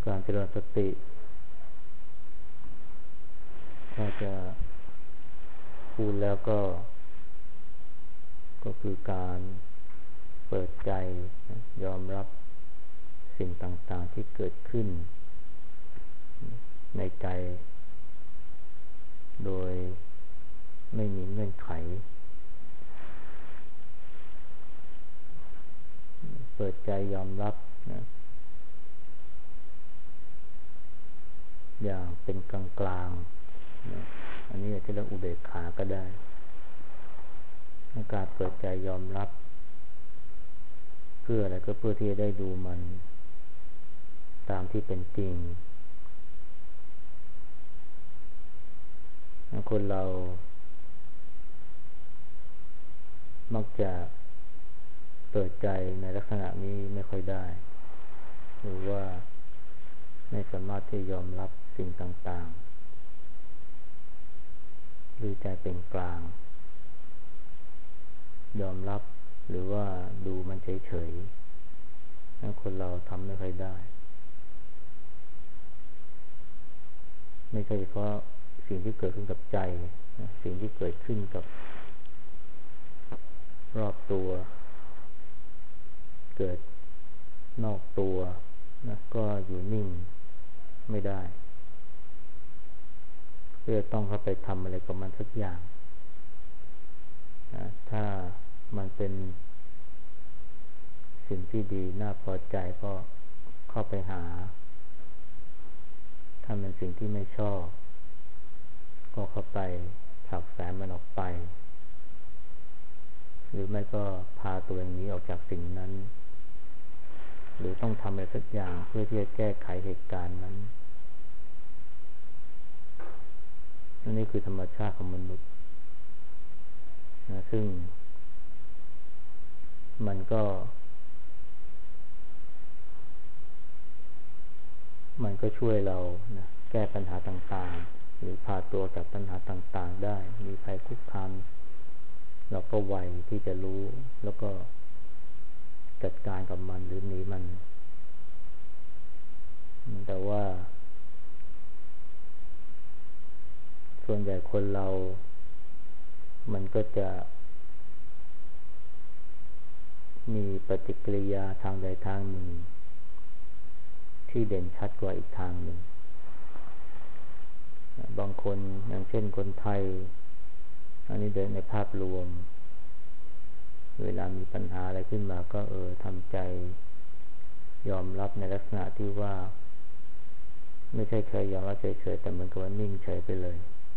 การเจริญสติถ้าจะพูดแล้วก็คือการเปิดใจยอมรับสิ่งต่างๆที่เกิดขึ้นในใจโดยไม่มีเงื่อนไขเปิดใจยอมรับอย่างเป็นกลางๆอันนี้จะเรียกอุเบกขาก็ได้การเปิดใจยอมรับเพื่ออะไรก็เพื่อที่จะได้ดูมันตามที่เป็นจริงคนเรามักจะเปิดใจในลักษณะนี้ไม่ค่อยได้หรือว่าไม่สามารถที่ยอมรับสิ่งต่างๆหรือใจเป็นกลางยอมรับหรือว่าดูมันเฉยๆนั่นคนเราทำไม่ค่อยได้ไม่ใช่เฉพาะสิ่งที่เกิดขึ้นกับใจสิ่งที่เกิดขึ้นกับรอบตัวเกิดนอกตัวนะก็อยู่นิ่งไม่ได้เพื่อต้องเข้าไปทำอะไรกับมันสักอย่างนะถ้ามันเป็นสิ่งที่ดีน่าพอใจก็เข้าไปหาถ้าเป็นสิ่งที่ไม่ชอบก็เข้าไปผลักไสมันออกไปหรือไม่ก็พาตัวเองนี้ออกจากสิ่งนั้นหรือต้องทำอะไรสักอย่างเพื่อที่จะแก้ไขเหตุการณ์นั้นนี่คือธรรมชาติของมนุษย์นะซึ่งมันก็ช่วยเรานะแก้ปัญหาต่างๆหรือพาตัวจากปัญหาต่างๆได้มีภัยคุกคามเราก็ไวที่จะรู้แล้วก็จัดการกับมันหรือหนีมันแต่ว่าส่วนใหญ่คนเรามันก็จะมีปฏิกิริยาทางใดทางหนึ่งที่เด่นชัดกว่าอีกทางหนึ่งบางคนอย่างเช่นคนไทยอันนี้เดินในภาพรวมเวลามีปัญหาอะไรขึ้นมาก็ทำใจยอมรับในลักษณะที่ว่าไม่ใช่เคยยอมรับเฉยๆแต่มันก็ว่านิ่งเฉยไปเลย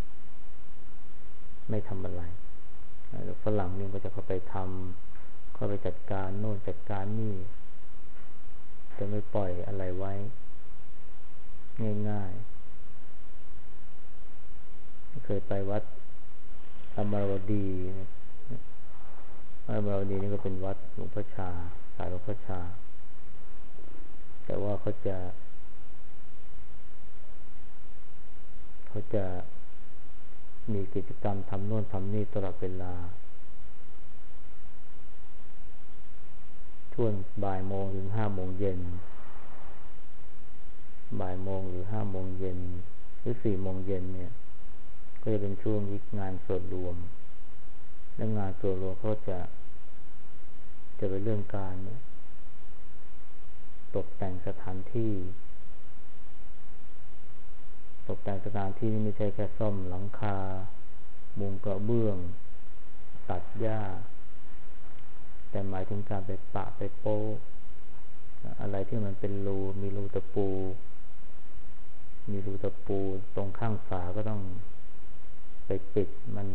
ไม่ทำอะไรแล้วฝรั่งนี่ก็จะเข้าไปจัดการโน่นจัดการนี่จะไม่ปล่อยอะไรไว้ง่ายๆเคยไปวัดอมรวดีนี่ก็เป็นวัดหลวงพ่อชาสายหลวงพ่อชาแต่ว่าเขาจะมีกิจกรรมทำโน่นทำนี่ตลอดเวลาช่วงบ่ายโมงถึง5 โมงเย็นบ่ายโมงหรือ5 โมงเย็นหรือ4 โมงเย็นเนี่ยก็จะเป็นช่วงงานส่วนรวมและงานส่วนรวมเขาจะเป็นเรื่องการตกแต่งสถานที่นี่ไม่ใช่แค่ซ่อมหลังคามุงกระเบื้องตัดหญ้าแต่หมายถึงการไปปะไปโป๊ะอะไรที่มันเป็นรูมีรูตะปูตรงข้างฝาก็ต้องไปปิดมัน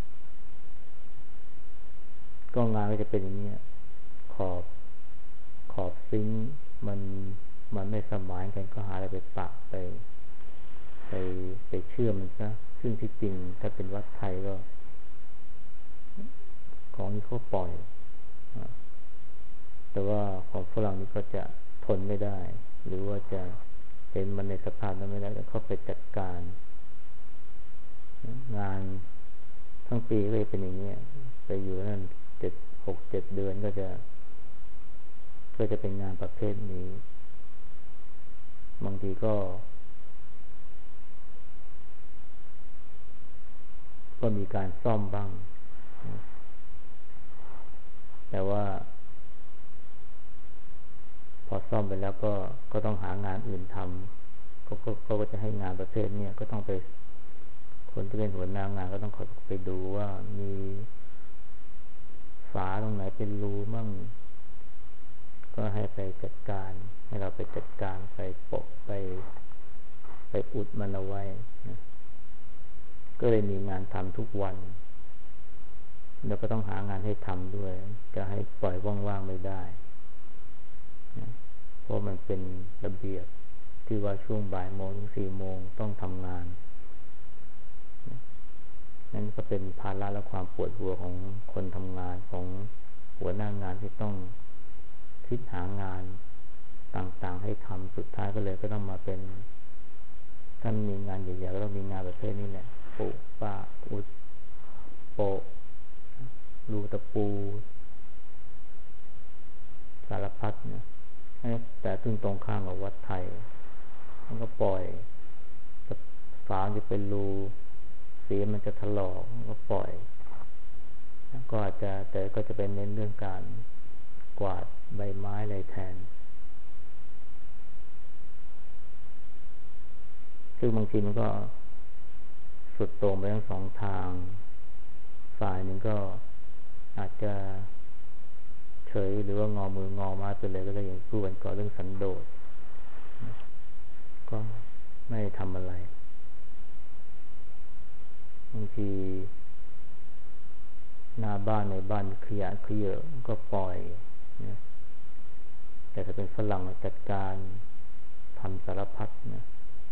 ก็งานก็จะเป็นอย่างนี้ขอบซิงค์มันไม่สมานกันก็หาอะไรไปปะไปเชื่อมมันซะซึ่งที่จริงถ้าเป็นวัดไทยก็ของนี้เขาปล่อยแต่ว่าของฝรั่งนี่ก็จะทนไม่ได้หรือว่าจะเห็นมันในสภาพนั้นไม่ได้แล้วเขาไปจัดการงานทั้งปีก็จะเป็นอย่างนี้ไปอยู่นั่น6-7 เดือนก็จะเป็นงานประเภทนี้บางทีก็มีการซ่อมบ้างแต่ว่าพอซ่อมไปแล้วก็ต้องหางานอื่นทำก็จะให้งานประเภทนี้ก็ต้องไปคนที่เป็นหัวหน้างานก็ต้องไปดูว่ามีฝาตรงไหนเป็นรูมั่งก็ให้ไปจัดการให้เราไปจัดการไปโปะไปอุดมันเอาไว้นะก็เลยมีงานทำทุกวันแล้วก็ต้องหางานให้ทำด้วยจะให้ปล่อยว่างๆไม่ได้นะเพราะมันเป็นระเบียบที่ว่าช่วงบ่ายโมงถึง4 โมงต้องทำงานนั่นก็เป็นภาระและความปวดหัวของคนทำงานของหัวหน้างานที่ต้องคิดหางานต่างๆให้ทำสุดท้ายก็เลยก็ต้องมาเป็นถ้ามีงานใหญ่ๆก็ต้องมีงานประเภทนี้แหละปุปะอุดโปะรูตะปูสารพัดเนี่ยแต่ตึงตรงข้ามกับวัดไทยมันก็ปล่อยฝาจะเป็นรูสีมันจะถลอกก็ปล่อยก็อาจจะแต่ก็จะเป็นเน้นเรื่องการกวาดใบไม้อะไรแทนซึ่งบางทีมันก็สุดโต่งไปทั้งสองทางฝ่ายหนึ่งก็อาจจะเฉยหรือว่างอมืองอไม้ไปเลยก็ได้อย่างพูดกันก่อนเรื่องสันโดษก็ไม่ทำอะไรบางทีหน้าบ้านในบ้านขยะขยะก็ปล่อยนะแต่ถ้าเป็นฝรั่งจัดการทำสารพัดนะ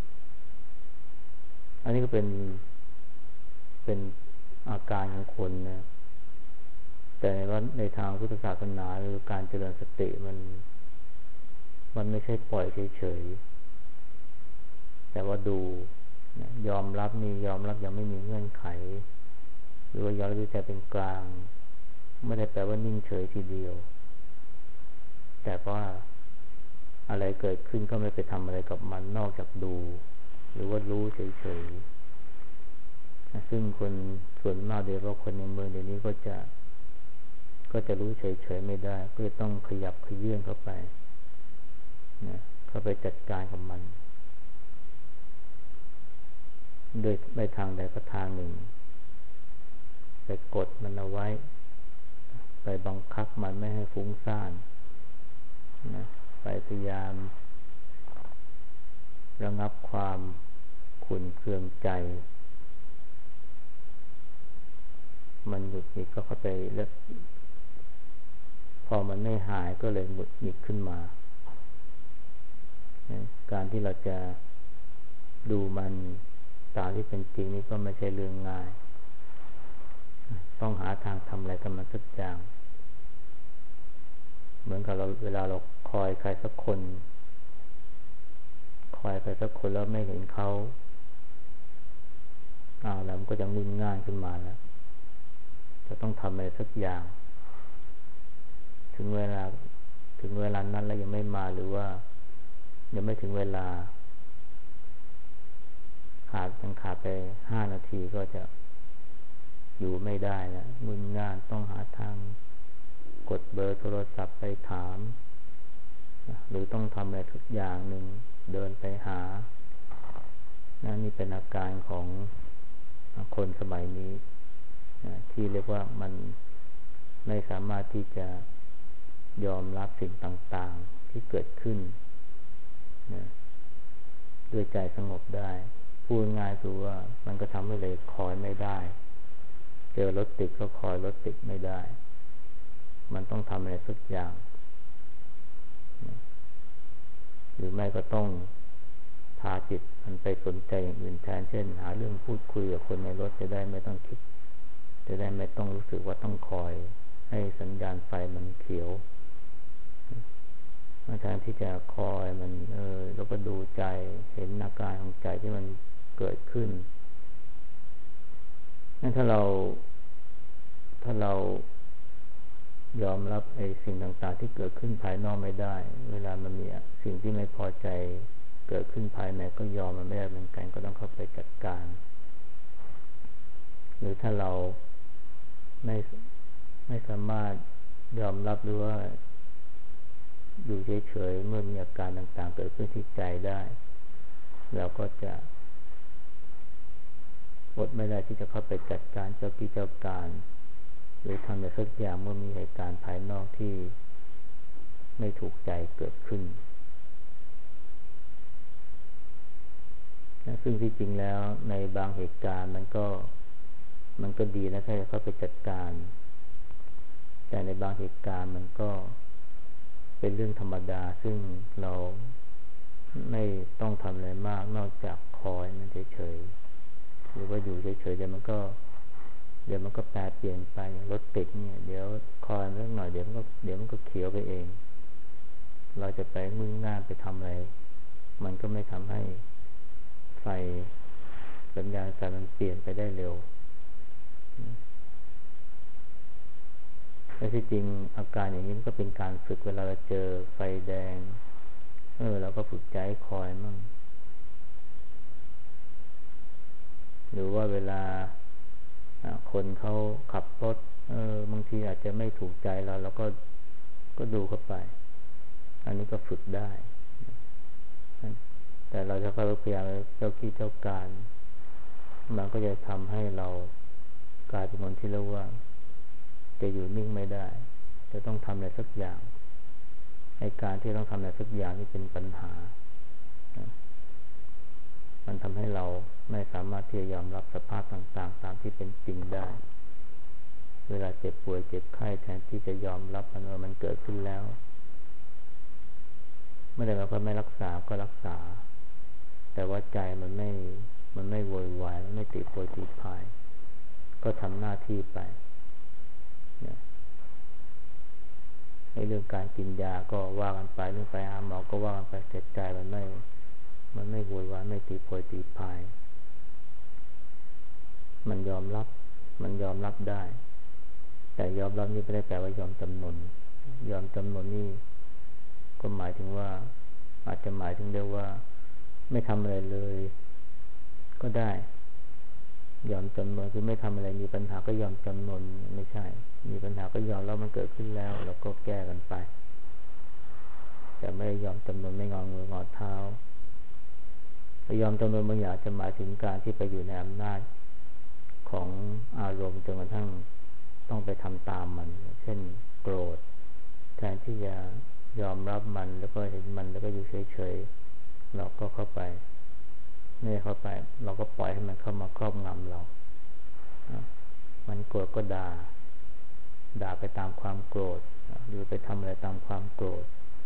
อันนี้ก็เป็นอาการของคนนะแต่ว่าในทางพุทธศาสนาหรือการเจริญสติมันไม่ใช่ปล่อยเฉยๆแต่ว่าดูยอมรับยังไม่มีเงื่อนไขหรือว่ายอมรับด้วยใจเป็นกลางไม่ได้แปลว่านิ่งเฉยทีเดียวแต่ว่าอะไรเกิดขึ้นก็ไม่ไปทำอะไรกับมันนอกจากดูหรือว่ารู้เฉยๆซึ่งคนส่วนมากโดยเฉพาะคนในเมืองเดี๋ยวนี้ก็จะรู้เฉยๆไม่ได้ก็จะต้องขยับขยื่นเข้าไปเข้าไปจัดการกับมันโดยไปทางใดก็ทางหนึ่งไปกดมันเอาไว้ไปบังคับมันไม่ให้ฟุ้งซ่านนะไปพยายามระงับความขุ่นเคืองใจมันหงุดหงิดก็เข้าไปแล้วพอมันไม่หายก็เลยหงุดหงิดขึ้นมาการที่เราจะดูมันตามที่เป็นจริงนี่ก็ไม่ใช่เรื่องง่ายต้องหาทางทำอะไรกับมันสักอย่างเหมือนกับเวลาเราคอยใครสักคนแล้วไม่เห็นเขาแล้วมันก็จะงุ่นง่านขึ้นมาแล้วจะต้องทำอะไรสักอย่างถึงเวลานั้นแล้วยังไม่มาหรือว่ายังไม่ถึงเวลาขาดไป5 นาทีก็จะอยู่ไม่ได้แล้วงุ่นง่านต้องหาทางกดเบอร์โทรศัพท์ไปถามหรือต้องทำอะไรทุกอย่างหนึ่งเดินไปหานี่เป็นอาการของคนสมัยนี้ที่เรียกว่ามันไม่สามารถที่จะยอมรับสิ่งต่างๆที่เกิดขึ้นด้วยใจสงบได้พูดง่ายคือว่ามันก็ทำให้เลยคอยไม่ได้เจอรถติดก็คอยรถติดไม่ได้มันต้องทำอะไรสักอย่างหรือไม่ก็ต้องพาจิตมันไปสนใจอย่างอื่นแทนเช่นหาเรื่องพูดคุยกับคนในรถจะได้ไม่ต้องคิดจะได้ไม่ต้องรู้สึกว่าต้องคอยให้สัญญาณไฟมันเขียวแทนที่จะคอยมันแล้วก็ดูใจเห็นอาการของใจที่มันเกิดขึ้นนั่นถ้าเรายอมรับสิ่งต่างๆที่เกิดขึ้นภายนอกไม่ได้เวลามันมีสิ่งที่ไม่พอใจเกิดขึ้นภายในก็ยอมมันไม่ได้เหมือนกันก็ต้องเข้าไปจัดการหรือถ้าเราไม่สามารถยอมรับหรือว่าอยู่เฉยๆเมื่อมีอาการต่างๆเกิดขึ้นที่ใจได้เราก็จะอดไม่ได้ที่จะเข้าไปจัดการเจ้ากิจเจ้าการหรือทำอะไรสักอย่างเมื่อมีเหตุการณ์ภายนอกที่ไม่ถูกใจเกิดขึ้นนะซึ่งที่จริงแล้วในบางเหตุการณ์มันก็ดีนะถ้าจะเข้าไปจัดการแต่ในบางเหตุการณ์มันก็เป็นเรื่องธรรมดาซึ่งเราไม่ต้องทำอะไรมากนอกจากคอยมันเฉยๆหรือว่าอยู่เฉยๆเดี๋ยวมันก็แปรเปลี่ยนไปรถติดเนี่ยเดี๋ยวคอยเรื่องหน่อยเดี๋ยวมันก็เขียวไปเองเราจะไปมุ่งหน้าไปทำอะไรมันก็ไม่ทำให้ไฟสัญญาณไฟมันเปลี่ยนไปได้เร็วและที่จริงอาการอย่างนี้มันก็เป็นการฝึกเวลาเราเจอไฟแดงเราก็ฝึกใจคอยมั่งหรือว่าเวลาคนเขาขับรถบางทีอาจจะไม่ถูกใจเราก็ดูเข้าไปอันนี้ก็ฝึกได้แต่เราจะพยายามเจ้ากี้เจ้าการมันก็จะทำให้เรากลายเป็นคนที่เรียกว่าจะอยู่นิ่งไม่ได้จะต้องทำอะไรสักอย่างในการที่ต้องทำอะไรสักอย่างนี่เป็นปัญหามันทำให้เราไม่สามารถที่จะยอมรับสภาพต่างๆตามที่เป็นจริงได้เวลาเจ็บป่วยเจ็บไข้แทนที่จะยอมรับมันว่ามันเกิดขึ้นแล้วไม่ได้เราก็ไม่รักษาก็รักษาแต่ว่าใจมันไม่โวยวายมันไม่ตีโพยตีพายก็ทำหน้าที่ไปในเรื่องการกินยาก็ว่ากันไปเรื่องไปหาหมอก็ว่ากันไปแต่ใจมันไม่โวยวายไม่ตีโพยตีพายมันยอมรับได้แต่ยอมรับนี่ไม่ได้แปลว่ายอมจำนนนี่ก็หมายถึงว่าอาจจะหมายถึงเรียกว่าไม่ทำอะไรเลยก็ได้ยอมจำนนคือไม่ทำอะไรมีปัญหาก็ยอมจำนนไม่ใช่มีปัญหาก็ยอมแล้วมันเกิดขึ้นแล้วเราก็แก้กันไปแต่ไม่ยอมจำนนไม่งอมืองอเท้ายอมจำนนบางอย่างจะหมายถึงการที่ไปอยู่ในอำนาจของอารมณ์จนกระทั่งต้องไปทำตามมันเช่นโกรธแทนที่จะยอมรับมันแล้วก็เห็นมันแล้วก็อยู่เฉยๆเราก็เข้าไปไม่เข้าไปเราก็ปล่อยให้มันเข้ามาครอบงำเรามันโกรธก็ด่าไปตามความโกรธหรือไปทำอะไรตามความโกรธ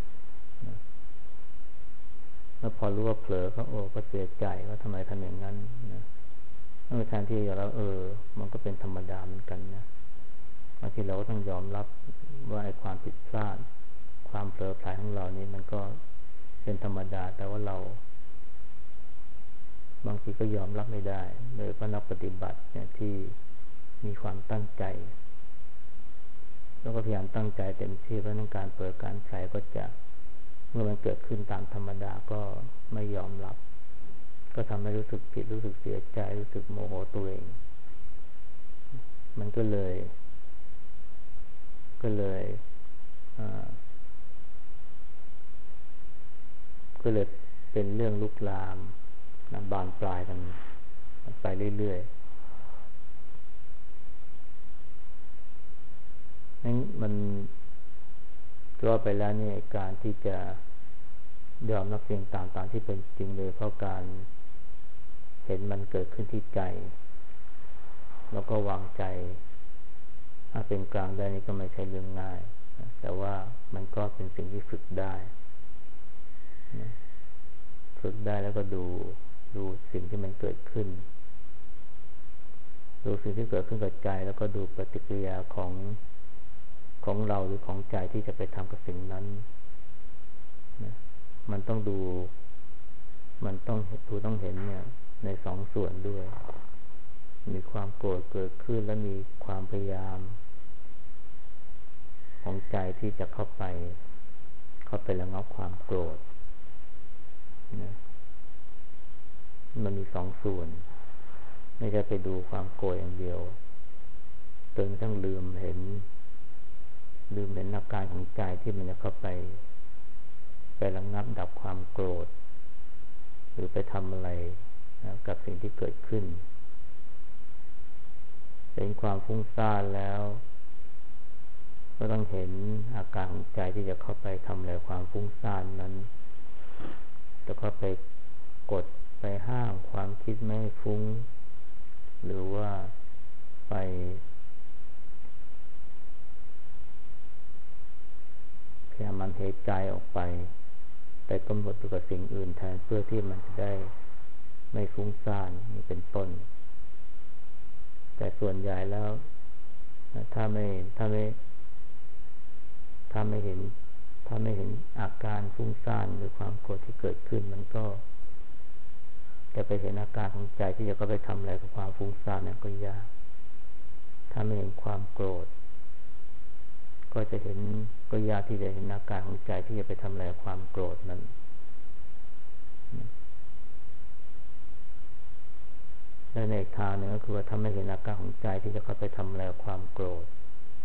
แล้วพอรู้ว่าเผลอก็เสียใจว่าทำไมทำอย่างนั้นแทนที่จะแล้วมันก็เป็นธรรมดาเหมือนกันนะบางทีเราก็ต้องยอมรับว่าไอ้ความผิดพลาดความเผลอพลาดของเรานี่มันก็เป็นธรรมดาแต่ว่าเราบางทีก็ยอมรับไม่ได้โดยเพราะนักปฏิบัติเนี่ยที่มีความตั้งใจแล้วก็พยายามตั้งใจเต็มที่เพราะต้องการเปิดการใช้ก็จะเมื่อมันเกิดขึ้นตามธรรมดาก็ไม่ยอมรับก็ทำให้รู้สึกผิดรู้สึกเสียใจรู้สึกโมโหตัวเองมันก็เลยเป็นเรื่องลุกลามบานปลายกันไปเรื่อยๆนั้นมันก็ไปแล้วเนี่ยการที่จะยอมรับสิ่งต่างๆที่เป็นจริงเลยเพราะการเห็นมันเกิดขึ้นที่ใจแล้วก็วางใจถ้าเป็นกลางได้นี่ก็ไม่ใช่เรื่องง่ายแต่ว่ามันก็เป็นสิ่งที่ฝึกได้แล้วก็ดูสิ่งที่มันเกิดขึ้นดูสิ่งที่เกิดขึ้นกับใจแล้วก็ดูปฏิกิริยาของเราหรือของใจที่จะไปทำกับสิ่งนั้นมันต้องดูมันต้องเห็นเนี่ยในสองส่วนด้วยมีความโกรธเกิดขึ้นและมีความพยายามของใจที่จะเข้าไประงับความโกรธนะมันมีสองส่วนไม่ใช่ไปดูความโกรธอย่างเดียวจนทั้งลืมเห็นอาการของใจที่มันจะเข้าไประงับดับความโกรธหรือไปทำอะไรกับสิ่งที่เกิดขึ้นเห็นความฟุ้งซ่านแล้วก็ต้องเห็นอาการของใจที่จะเข้าไปทำอะไรความฟุ้งซ่านนั้นจะเข้าไปกดไปห้ามความคิดไม่ให้ฟุ้งหรือว่าไปพยายามมันเหตุใจออกไปแต่กำหนดอยู่กับสิ่งอื่นแทนเพื่อที่มันจะได้ไม่ฟุ้งซ่านนี่เป็นต้นแต่ส่วนใหญ่แล้วถ้าไม่เห็นอาการฟุ้งซ่านหรือความโกรธที่เกิดขึ้นมันก็จะไปเห็นอาการของใจที่จะก็ไปทำอะไรกับความฟุ้งซ่านเนี่ยก็ยากถ้าไม่เห็นความโกรธก็ยากที่จะเห็นอาการของใจที่จะไปทำอะไรกับความโกรธนั้นและในอีกทางหนึ่งก็คือว่าถ้าไม่เห็นอาการของใจที่จะเข้าไปทำอะไรกับความโกรธ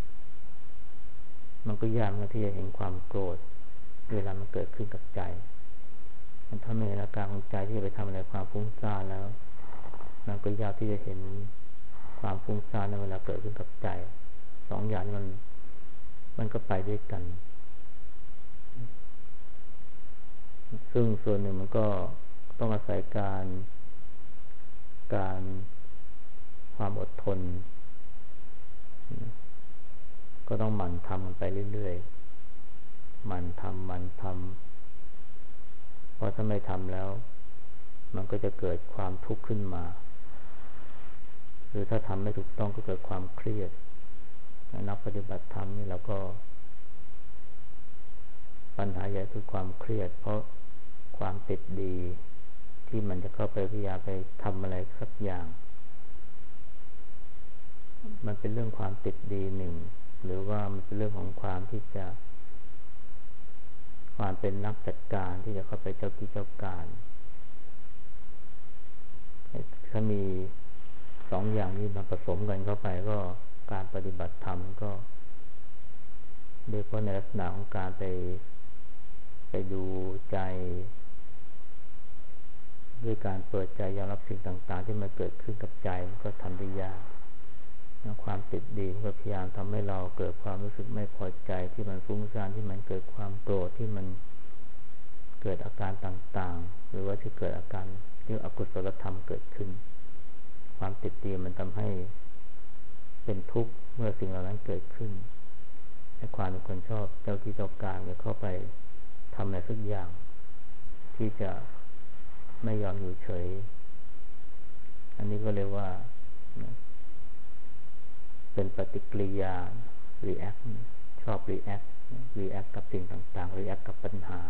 มันก็ยากที่จะเห็นความโกรธเวลามันเกิดขึ้นกับใจถ้าไม่เห็นอาการของใจที่จะไปทำอะไรความฟุ้งซ่านแล้วมันก็ยากที่จะเห็นความฟุ้งซ่านในเวลาเกิดขึ้นกับใจสองอย่างนี้มันก็ไปด้วยกันซึ่งส่วนหนึ่งมันก็ต้องอาศัยการความอดทนก็ต้องหมั่นทำมันไปเรื่อยๆหมั่นทำเพราะถ้าไม่ทำแล้วมันก็จะเกิดความทุกข์ขึ้นมาหรือถ้าทำไม่ถูกต้องก็เกิดความเครียดนักปฏิบัติธรรมนี่เราก็ปัญหาใหญ่คือความเครียดเพราะความติดดีที่มันจะเข้าไปพยายามไปทำอะไรสักอย่างมันเป็นเรื่องความติดดีหนึ่งหรือว่ามันเป็นเรื่องของความเป็นนักจัดการที่จะเข้าไปเจ้ากิจเจ้าการถ้ามีสองอย่างนี้มาผสมกันเข้าไปก็การปฏิบัติธรรมก็โดยเฉพาะในลักษณะของการไปดูใจด้วยการเปิดใจยอมรับสิ่งต่างๆที่มันเกิดขึ้นกับใจมันก็ทำได้ยากความติดดีมันก็พยายามทำให้เราเกิดความรู้สึกไม่พอใจที่มันฟุ้งซ่านที่มันเกิดความโกรธที่มันเกิดอาการต่างๆหรือว่าที่เกิดอาการที่อกุศลธรรมเกิดขึ้นความติดดีมันทำให้เป็นทุกข์เมื่อสิ่งเหล่านั้นเกิดขึ้นให้ความเป็นคนชอบเจ้าที่เจ้าการจะเข้าไปทำอะไรสักอย่างที่จะไม่ยอมอยู่เฉยอันนี้ก็เรียกว่าเป็นปฏิกิริยา react ชอบ react กับสิ่งต่างๆ react กับปัญหา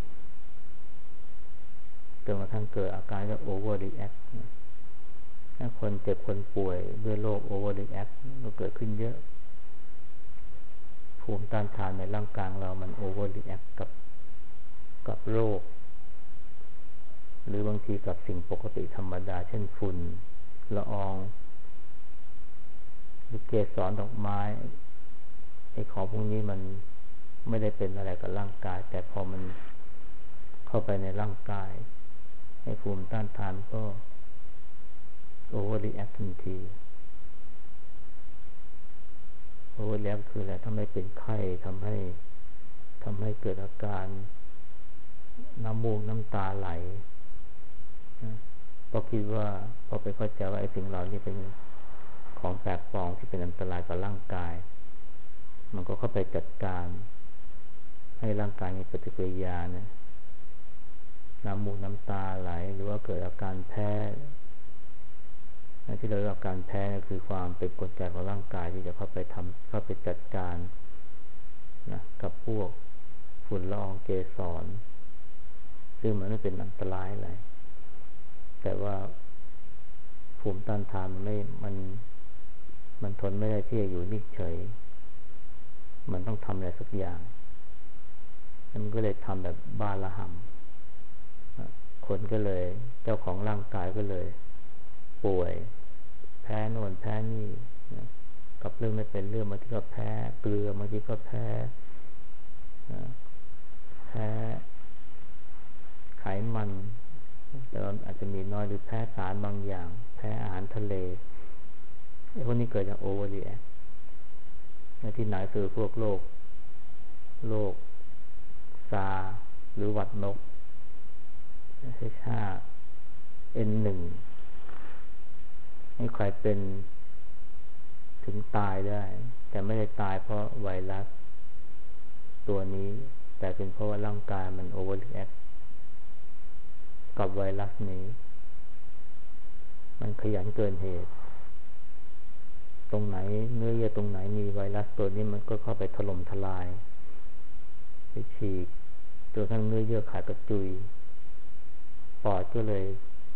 จนกระทั่งเกิดอาการเรียก over react ถ้าคนเจ็บคนป่วยด้วยโรค over react ก็เกิดขึ้นเยอะภูมิต้านทานในร่างกายเรามัน over react กับโรคหรือบางทีกับสิ่งปกติธรรมดาเช่นฝุ่นละอองหรือเกสรดอกไม้ไอ้ของพวกนี้มันไม่ได้เป็นอะไรกับร่างกายแต่พอมันเข้าไปในร่างกายให้ภูมิต้านทานก็โอเวอร์รีแอคทันทีโอเวอร์รีแอคคืออะไรทำให้เป็นไข้ทำให้เกิดอาการน้ำมูกน้ำตาไหลเพราะคิดว่าพอไปเข้าใจว่าไอ้สิ่งเหล่านี้เป็นของแปลกปลอมที่เป็นอันตรายกับร่างกายมันก็เข้าไปจัดการให้ร่างกายมีปฏิกิริยาน้ำมูกน้ำตาไหลหรือว่าเกิดอาการแพ้ที่เราเรียกการแพ้คือความเป็นกลไกของร่างกายที่จะเข้าไปจัดการกับพวกฝุ่นละอองเกสรซึ่งมันไม่เป็นอันตรายอะไรแต่ว่าภูมิต้านทานมันทนไม่ได้ที่จะอยู่นิ่งเฉยมันต้องทำอะไรสักอย่างมันก็เลยทำแบบบ้าระห่ำคนก็เลยเจ้าของร่างกายก็เลยป่วยแพ้โน่นแพ้นี่นะกับเรื่องไม่เป็นเรื่องบางทีก็แพ้เกลือบางทีก็แพ้แพ้ไขมันแต่อาจจะมีน้อยหรือแพ้สารบางอย่างแพ้อาหารทะเลไอ้พวกนี้เกิดจากโอเวอร์รีแอคที่ไหนคือพวกโรคซาหรือหวัดนกH5N1 ให้ใครเป็นถึงตายได้แต่ไม่ได้ตายเพราะไวรัสตัวนี้แต่เป็นเพราะว่าร่างกายมันโอเวอร์รีแอคกับไวรัสนี้มันขยันเกินเหตุตรงไหนเนื้อเยื่อตรงไหนมีไวรัสตัวนี้มันก็เข้าไปถล่มทลายไปฉีกจนทั้งเนื้อเยื่อขาดกระจุยปอดก็เลย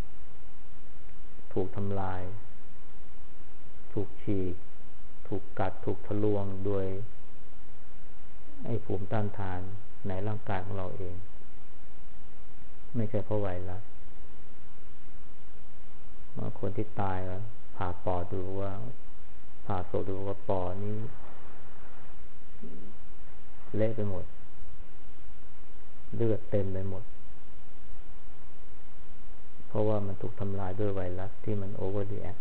ถูกทำลายถูกฉีกถูกกัดถูกทะลวงโดยไอ้ภูมิต้านทานในร่างกายของเราเองไม่ใช่เพราะไวรัสบางคนที่ตายแล้วผ่าปอดดูว่าผ่าศพดูว่าปอดนี้เละไปหมดเลือดเต็มไปหมดเพราะว่ามันถูกทำลายด้วยไวรัสที่มันโอเวอร์รีแอค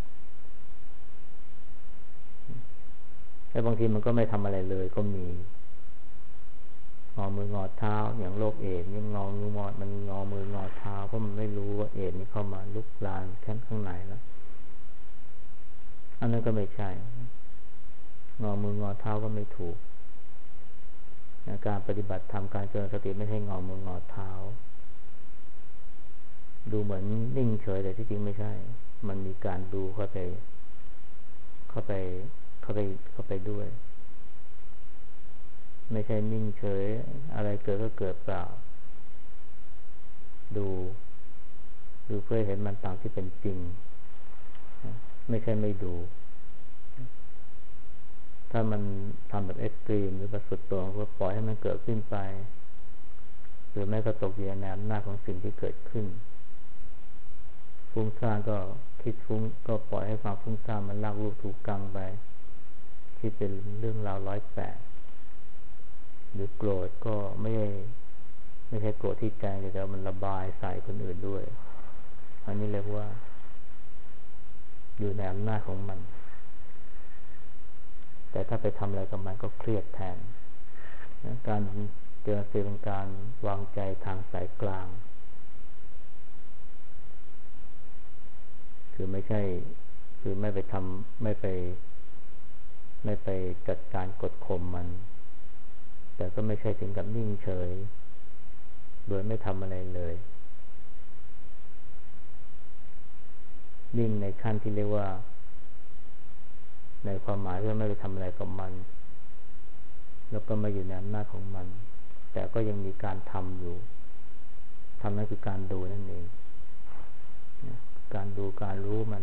แต่บางทีมันก็ไม่ทำอะไรเลยก็มีงอมืองอเท้าอย่างโรคเอดส์นี่งอมืองอมันงอมืองอเท้าเพราะมันไม่รู้ว่าเอดส์นี่เข้ามาลุกลามข้างในแล้วอันนั้นก็ไม่ใช่งอมืองอเท้าก็ไม่ถูกการปฏิบัติธรรมการเจริญสติไม่ใช่งอมืองอเท้าดูเหมือนนิ่งเฉยแต่ที่จริงไม่ใช่มันมีการดูเข้าไปด้วยไม่ใช่นิ่งเฉยอะไรเกิดก็เกิดเปล่าดูเพื่อเห็นมันตามที่เป็นจริงไม่ใช่ไม่ดูถ้ามันทำแบบเอ็กซ์ตรีมหรือแบบสุดโต่งก็ปล่อยให้มันเกิดขึ้นไปหรือแม้ก็ตกอยู่ในอำนาจของสิ่งที่เกิดขึ้นฟุ้งซ่านก็คิดฟุ้งก็ปล่อยให้ความฟุ้งซ่านมันลากลูกถูกกังไปที่เป็นเรื่องราว108หรือโกรธก็ไม่ใช่โกรธที่ใจแต่มันระบายใส่คนอื่นด้วยอันนี้เรียกว่าอยู่ในอำนาจของมันแต่ถ้าไปทำอะไรกับมันก็เครียดแทนการเจริญสติเป็นการวางใจทางสายกลางคือไม่ใช่คือไม่ไปจัดการกดข่มมันแต่ก็ไม่ใช่ถึงกับนิ่งเฉยโดยไม่ทำอะไรเลยนิ่งในขั้นที่เรียกว่าในความหมายว่าไม่ไปทำอะไรกับมันแล้วก็ไม่อยู่ในอำนาจของมันแต่ก็ยังมีการทำอยู่ทำนั่นคือการดูนั่นเองการดูการรู้มัน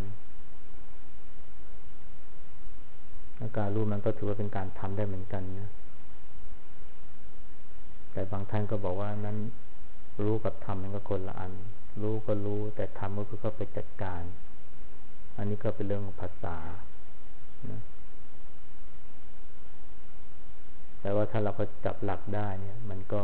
การรู้มันก็ถือว่าเป็นการทำได้เหมือนกันนะแต่บางท่านก็บอกว่านั้นรู้กับทำมันก็คนละอันรู้ก็รู้แต่ทำก็คือเข้าไปจัดการอันนี้ก็เป็นเรื่องของภาษานะแต่ว่าถ้าเราก็จับหลักได้เนี่ยมันก็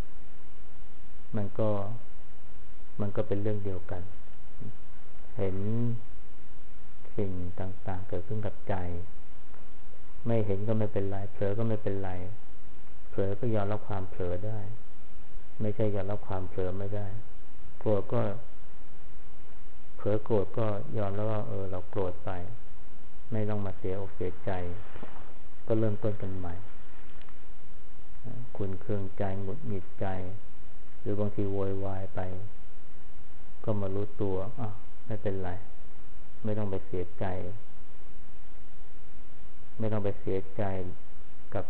เป็นเรื่องเดียวกันเห็นสิ่งต่างๆเกิดขึ้นกับใจไม่เห็นก็ไม่เป็นไรเผลอก็ไม่เป็นไรเผลอก็ยอมรับความเผลอได้ไม่ใช่ยอมรับความเผลอไม่ได้โกรธก็เผลอโกรธก็ยอมแล้วว่าเราโกรธไปไม่ต้องมาเสียอกเสียใจก็เริ่มต้นกันใหม่ขุ่นเคืองใจหงุดหงิดใจหรือบางทีโวยวายไปก็มารู้ตัวไม่เป็นไรไม่ต้องไปเสียใจไม่ต้องไปเสียใจกับ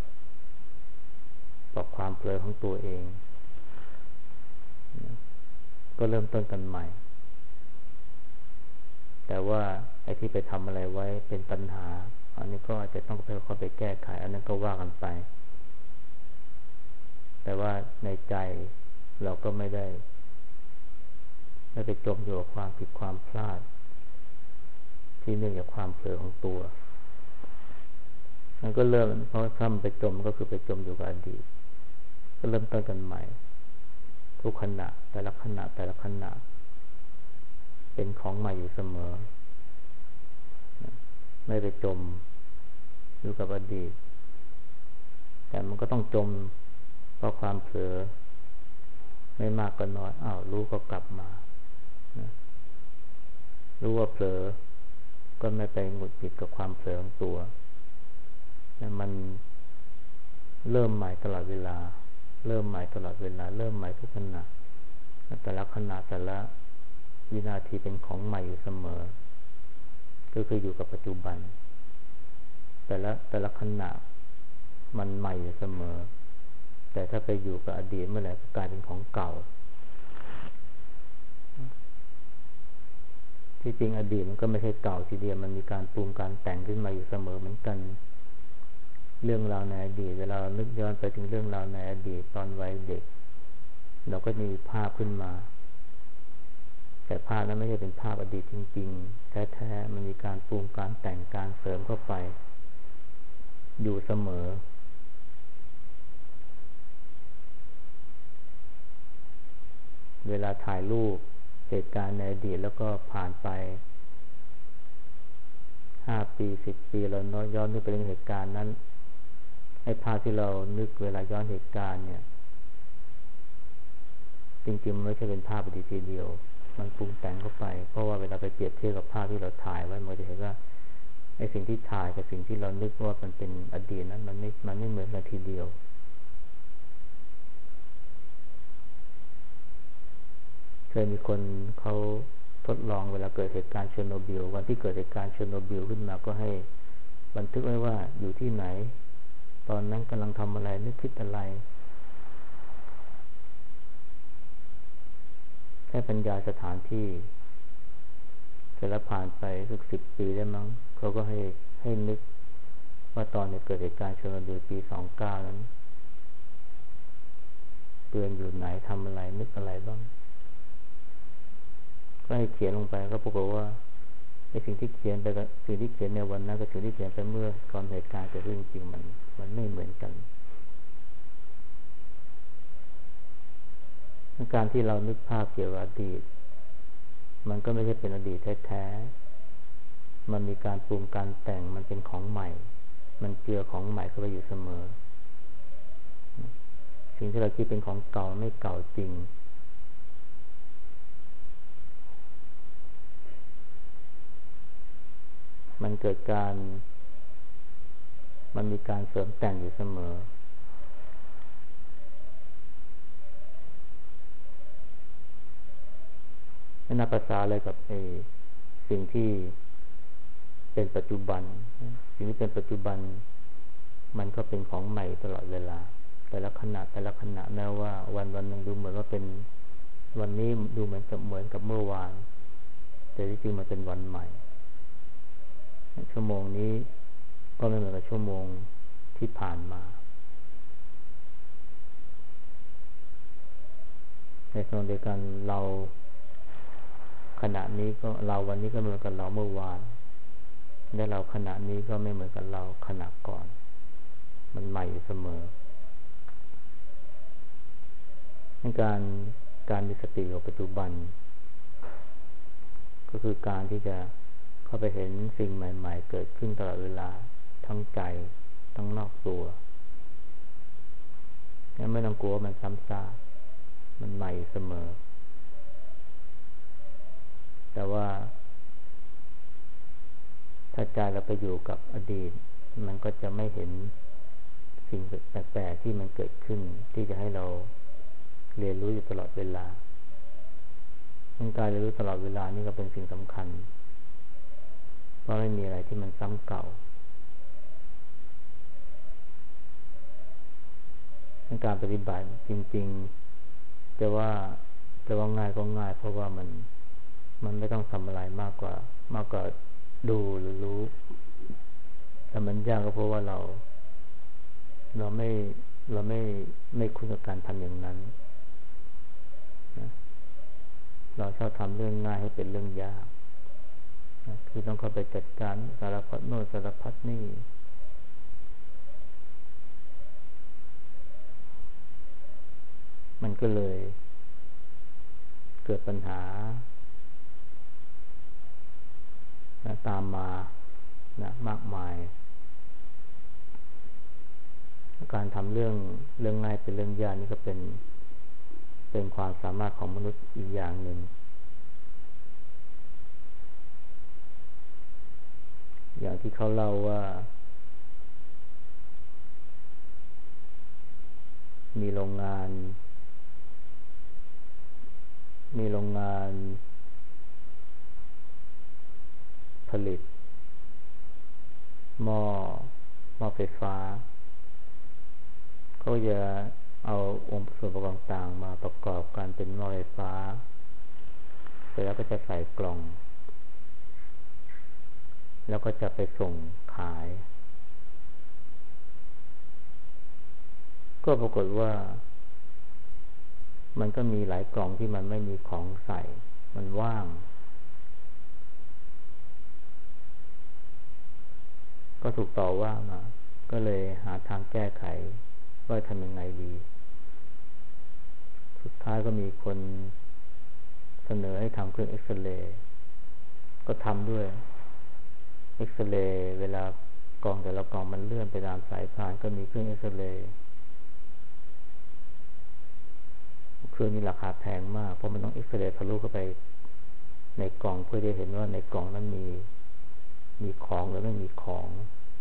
ความเผลอของตัวเองก็เริ่มต้นกันใหม่แต่ว่าไอ้ที่ไปทำอะไรไว้เป็นปัญหาอันนี้ก็อาจจะต้องเข้าไปแก้ไขอันนั้นก็ว่ากันไปแต่ว่าในใจเราก็ไม่ได้ไม่ไปจมอยู่กับความผิดความพลาดที่เนื่องจากความเผลอของตัวมันก็เริ่มเพราะถ้ามันไปจมก็คือไปจมอยู่กับอดีตก็เริ่มต้นกันใหม่ทุกขณะแต่ละขณะแต่ละขณะเป็นของใหม่อยู่เสมอไม่ไปจมอยู่กับอดีตแต่มันก็ต้องจมเพราะความเผลอไม่มากก็น้อยรู้ก็กลับมารู้ว่าเผลอก็ไม่ไปหงุดหงิดกับความเผลอของตัวมันเริ่มใหม่ตลอดเวลาเริ่มใหม่ตลอดเวลาเริ่มใหม่ทุกขณะแต่ละขณะแต่ละวินาทีเป็นของใหม่อยู่เสมอก็คืออยู่กับปัจจุบันแต่ละขณะมันใหม่อยู่เสมอแต่ถ้าไปอยู่กับอดีตเมื่อไหร่ก็กลายเป็นของเก่าที่จริงอดีตมันก็ไม่ใช่เก่าทีเดียวมันมีการปรุงการแต่งขึ้นมาอยู่เสมอเหมือนกันเรื่องราวในอดีตเวลาเรานึกย้อนไปถึงเรื่องราวในอดีตตอนวัยเด็กเราก็มีภาพขึ้นมาแต่ภาพนั้นไม่ใช่เป็นภาพอดีตจริงๆแท้ๆมันมีการปรุงการแต่งการเสริมเข้าไปอยู่เสมอเวลาถ่ายรูปเหตุการณ์ในอดีตแล้วก็ผ่านไป5 ปี10 ปีเราย้อนนึกไปถึงเหตุการณ์นั้นไอ้ภาพที่เรานึกเวลาย้อนเหตุการณ์เนี่ยจริงๆมันไม่ใช่เป็นภาพอดีตทีเดียวมันปรุงแต่งเข้าไปเพราะว่าเวลาไปเปรียบเทียบกับภาพที่เราถ่ายไว้มันจะเห็นว่าไอ้สิ่งที่ถ่ายกับสิ่งที่เรานึกว่ามันเป็นอดีตนั้นมันไม่เหมือนกันทีเดียวเคยมีคนเขาทดลองเวลาเกิดเหตุการณ์เชอร์โนบิลวันที่เกิดเหตุการณ์เชอร์โนบิลขึ้นมาก็ให้บันทึกไว้ว่าอยู่ที่ไหนตอนนั้นกำลังทำอะไรนึกคิดอะไรแค่บรรยายสถานที่เสร็จแล้วผ่านไปสัก10 ปีได้มั้งเขาก็ให้นึกว่าตอนนี้เกิดเหตุการณ์เชอร์โนบิลปี29นั้นเตือนอยู่ไหนทำอะไรนึกอะไรบ้างก็ให้เขียนลงไปก็ปรากฏว่าไอ้สิ่งที่เขียนไปกับสิ่งที่เขียนในวันนั้นกับสิ่งที่เขียนไปเมื่อก่อนเหตุการณ์เกิดขึ้นจริงมันไม่เหมือนกันการที่เรานึกภาพเกี่ยวกับอดีตมันก็ไม่ใช่เป็นอดีตแท้ๆมันมีการปรุงการแต่งมันเป็นของใหม่มันเจือของใหม่เข้าไปอยู่เสมอสิ่งที่เราคิดเป็นของเก่าไม่เก่าจริงมันเกิดมันมีการเสริมแต่งอยู่เสมอไม่นับภาษาอะไรกับสิ่งที่เป็นปัจจุบันสิ่งที่เป็นปัจจุบันมันก็เป็นของใหม่ตลอดเวลาแต่ละขณะแม้ว่าวันนึงดูเหมือนว่าเป็นวันนี้ดูเหมือนกับเมื่อวานแต่ที่จริงมันเป็นวันใหม่ชั่วโมงนี้ก็ไม่เหมือนกับชั่วโมงที่ผ่านมาในขณะเดียวกันเราขณะนี้ก็เราวันนี้ก็ไม่เหมือนกับเราเมื่อวานและเราขณะนี้ก็ไม่เหมือนกับเราขณะก่อนมันใหม่อยู่เสมอการมีสติกับปัจจุบันก็คือการที่จะเข้าไปเห็นสิ่งใหม่ๆเกิดขึ้นตลอดเวลาทั้งใจทั้งนอกตัวไม่ต้องกลัวมันซ้ำซากมันใหม่เสมอแต่ว่าถ้าใจเราไปอยู่กับอดีตมันก็จะไม่เห็นสิ่งแปลกๆที่มันเกิดขึ้นที่จะให้เราเรียนรู้อยู่ตลอดเวลาการเรียนรู้ตลอดเวลานี่ก็เป็นสิ่งสำคัญเพราะไม่มีอะไรที่มันซ้ำเก่าการปฏิบัติจริงๆแต่ว่าง่ายก็ง่ายเพราะว่ามันไม่ต้องทำอะไรมากกว่าดูหรือรู้แต่มันยากก็เพราะว่าเราไม่คุ้นกับการทำอย่างนั้นนะเราชอบทำเรื่องง่ายให้เป็นเรื่องยากคือต้องเข้าไปจัดการสารพัดโน่นสารพัดนี่มันก็เลยเกิดปัญหาตามมานะมากมายการทำเรื่องง่ายเป็นเรื่องยากนี่ก็เป็นความสามารถของมนุษย์อีกอย่างหนึ่งอย่างที่เขาเล่าว่ามีโรงงานผลิตหม้อไฟฟ้าเขาจะเอาองค์ส่วนประกอบต่างมาประกอบกันเป็นหม้อไฟฟ้าเสร็จแล้วก็จะใส่กล่องแล้วก็จะไปส่งขายก็ปรากฏว่ามันก็มีหลายกล่องที่มันไม่มีของใส่มันว่างก็ถูกต่อว่ามาก็เลยหาทางแก้ไขว่าทำยังไงดีสุดท้ายก็มีคนเสนอให้ทำเครื่องเอ็กซเรย์ก็ทำด้วยเอ็กซเรย์เวลากล่องแต่ละกล่องมันเลื่อนไปตามสายพานก็มีเครื่องเอ็กซเรย์เครื่องนี้ราคาแพงมากเพราะมันต้องเอ็กซเรย์ทะลุเข้าไปในกล่องเพื่อจะเห็นว่าในกล่องนั้นมีของหรือไม่มีของ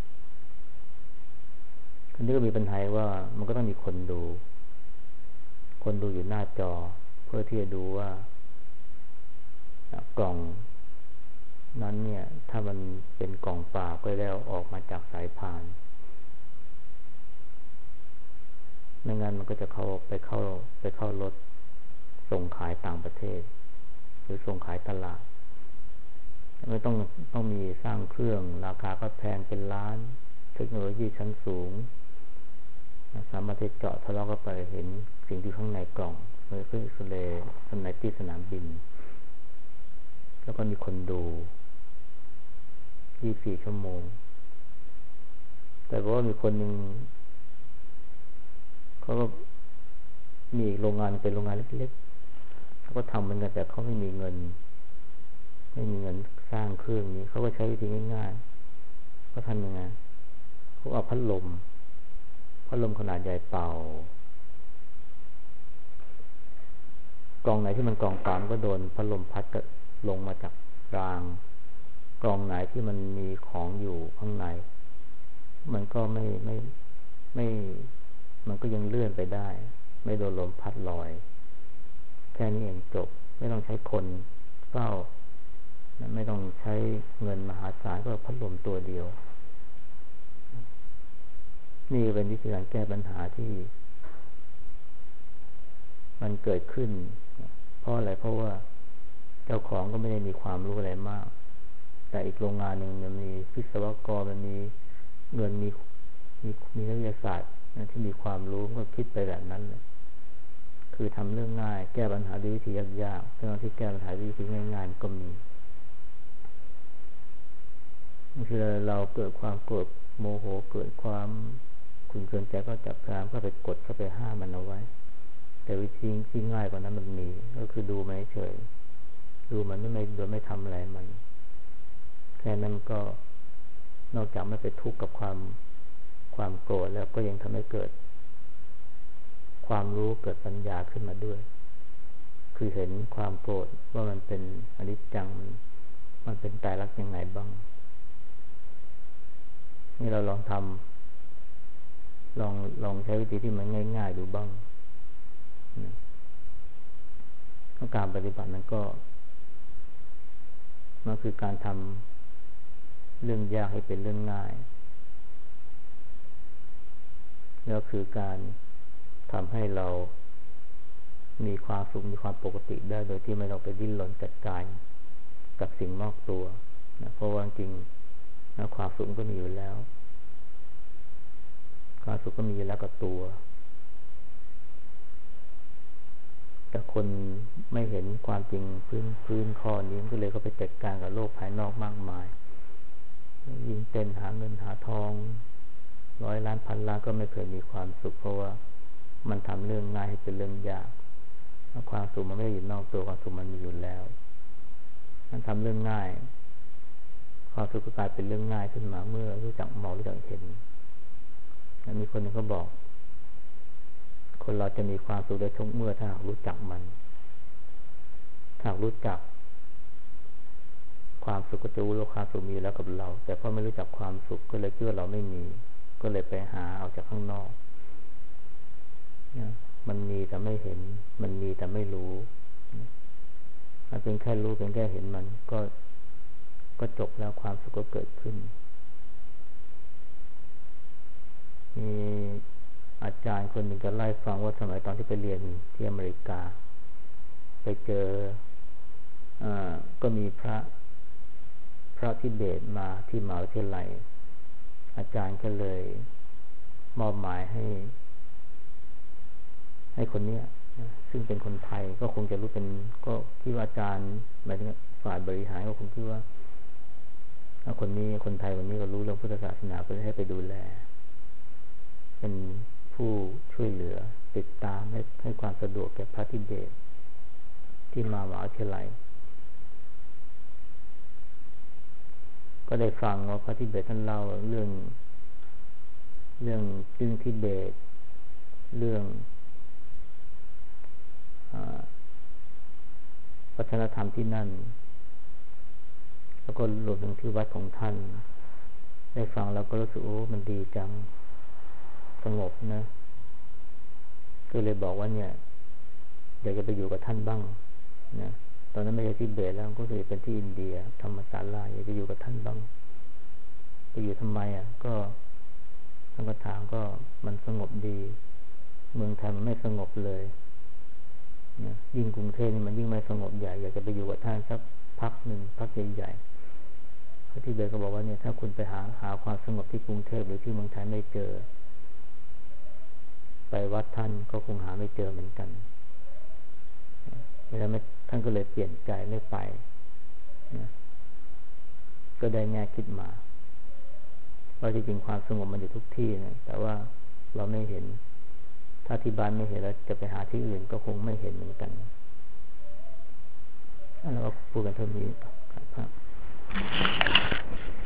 อันนี้ก็มีปัญหาว่ามันก็ต้องมีคนดูอยู่หน้าจอเพื่อที่จะดูว่ากล่องนั้นเนี่ยถ้ามันเป็นกล่องเปล่าก็ได้ออกมาจากสายพานไม่งั้นมันก็จะไปเข้ารถส่งขายต่างประเทศหรือส่งขายตลาดไม่ต้องมีสร้างเครื่องราคาก็แพงเป็นล้านเทคโนโลยีชั้นสูงสามารถที่เจาะทะลุเข้าไปเห็นสิ่งที่ข้างในกล่องเมื่อเครื่องเอ็กซเรย์ข้างในที่สนามบินแล้วก็มีคนดู24 ชั่วโมงแต่ว่ามีคนหนึ่งเขาก็มีโรงงานเป็นโรงงานเล็กๆเขาก็ทำเหมือนกันแต่เขาไม่มีเงินสร้างเครื่องนี้เขาก็ใช้วิธีง่ายๆเขาทำยังไงเขาเอาพัดลมขนาดใหญ่เป่ากล่องไหนที่มันกล่องเปล่าก็โดนพัดลมพัดก็ลงมาจากรางกล่องไหนที่มันมีของอยู่ข้างในมันก็ไม่มันก็ยังเลื่อนไปได้ไม่โดนลมพัดลอยแค่นี้เองจบไม่ต้องใช้คนเฝ้าไม่ต้องใช้เงินมหาศาลก็พัดลมตัวเดียวนี่เป็นวิธีการแก้ปัญหาที่มันเกิดขึ้นเพราะอะไรเพราะว่าเจ้าของก็ไม่ได้มีความรู้อะไรมากแต่อีกโรงงานหนึ่งมันมีวิศวกรมันมีเงินมีนักวิทยาศาสตร์ที่มีความรู้ก็คิดไปแบบนั้นเลยคือทำเรื่องง่ายแก้ปัญหาด้วยวิธียากๆทั้งที่แก้ปัญหาด้วยวิธีง่ายๆก็มีคือเราเกิดความโกรธโมโหเกิดความขุ่นเคืองใจก็จับพยายามก็ไปกดเข้าไปห้ามมันเอาไว้แต่วิธีที่ง่ายกว่านั้นมันมีก็คือดูมันเฉยดูมันไม่โดยไม่ทำอะไรมันแค่นั้นก็นอกจากไม่ไปทุกข์กับความโกรธแล้วก็ยังทำให้เกิดความรู้เกิดปัญญาขึ้นมาด้วยคือเห็นความโกรธว่ามันเป็นอนิจจังมันเป็นไตรลักษณ์ยังไงบ้างนี่เราลองทำลองใช้วิธีที่มันง่ายๆดูบ้างการปฏิบัตินั้นก็มันคือการทำเรื่องยากให้เป็นเรื่องง่ายแล้วคือการทำให้เรามีความสุขมีความปกติได้โดยที่ไม่ต้องไปดิ้นรนจัดการกับสิ่งนอกตัวนะเพราะว่าจริงแล้วความสุขก็มีอยู่แล้วความสุขก็มีอยู่แล้วกับตัวแต่คนไม่เห็นความจริงพื้นข้อนี้ก็เลยก็ไปจัดการกับโลกภายนอกมากมายยิ่งเต้นหาเงินหาทอง100 ล้านพันล้านก็ไม่เคยมีความสุขเพราะว่ามันทำเรื่องง่ายให้เป็นเรื่องยากความสุขมันไม่ได้อยู่นอกตัวความสุขมันมีอยู่แล้วมันทำเรื่องง่ายความสุขก็กลายเป็นเรื่องง่ายขึ้นมาเมื่อรู้จักมองรู้จักเห็นมีคนหนึ่งเขาบอกคนเราจะมีความสุขได้ทุกเมื่อถ้ารู้จักมันถ้ารู้จักความสุขก็จะรู้ว่าความสุขมีอยู่แล้วกับเราแต่พอไม่รู้จักความสุขก็เลยคิดว่าเราไม่มีก็เลยไปหาเอาจากข้างนอกมันมีแต่ไม่เห็นมันมีแต่ไม่รู้ถ้าเป็นแค่รู้เป็นแค่เห็นมันก็จบแล้วความสุขก็เกิดขึ้นมีอาจารย์คนหนึ่งก็ไล่ฟังว่าสมัยตอนที่ไปเรียนที่อเมริกาไปเจอก็มีพระทิเบตมาที่มหาวิทยาลัยอาจารย์ก็เลยมอบหมายให้คนนี้ซึ่งเป็นคนไทยก็คงจะรู้เป็นก็คิดว่าอาจารย์หมายถึงฝ่ายบริหารก็คงคิดว่าคนนี้คนไทยคนนี้ก็รู้เรื่องพุทธศาสนาก็เลยให้ไปดูแลเป็นผู้ช่วยเหลือติดตามให้ความสะดวกแก่พระทิเบตที่มามหาวิทยาลัยก็ได้ฟังว่าพระทิเบตท่านเล่าเรื่องทิเบตเรื่องวัฒนธรรมที่นั่นแล้วก็รวมถึงที่วัดของท่านได้ฟังแล้วก็รู้สึกโอ้มันดีจังสงบนะก็เลยบอกว่าเนี่ยอยากจะไปอยู่กับท่านบ้างนะตอนนั้นไม่ใช่ที่เบตแล้วก็เลยเป็นที่อินเดียธรรมศาลาอยากจะอยู่กับท่านบ้างไปอยู่ทำไมก็ท่านก็ถามก็มันสงบดีเมืองไทยมันไม่สงบเลยนะยิ่งกรุงเทพนี่มันยิ่งไม่สงบใหญ่อยากจะไปอยู่กับท่านสักพักหนึ่งพักใหญ่ๆพระที่เบตก็บอกว่าเนี่ยถ้าคุณไปหาความสงบที่กรุงเทพหรือที่เมืองไทยไม่เจอไปวัดท่านก็คงหาไม่เจอเหมือนกันแล้วท่านก็เลยเปลี่ยนใจไม่ไปนะก็ได้แง่คิดมาว่าจริงๆความสงบมันอยู่ทุกที่นะแต่ว่าเราไม่เห็นถ้าที่บ้านไม่เห็นแล้วจะไปหาที่อื่นก็คงไม่เห็นเหมือนกันแล้วก็พูดกันเท่านี้ครับ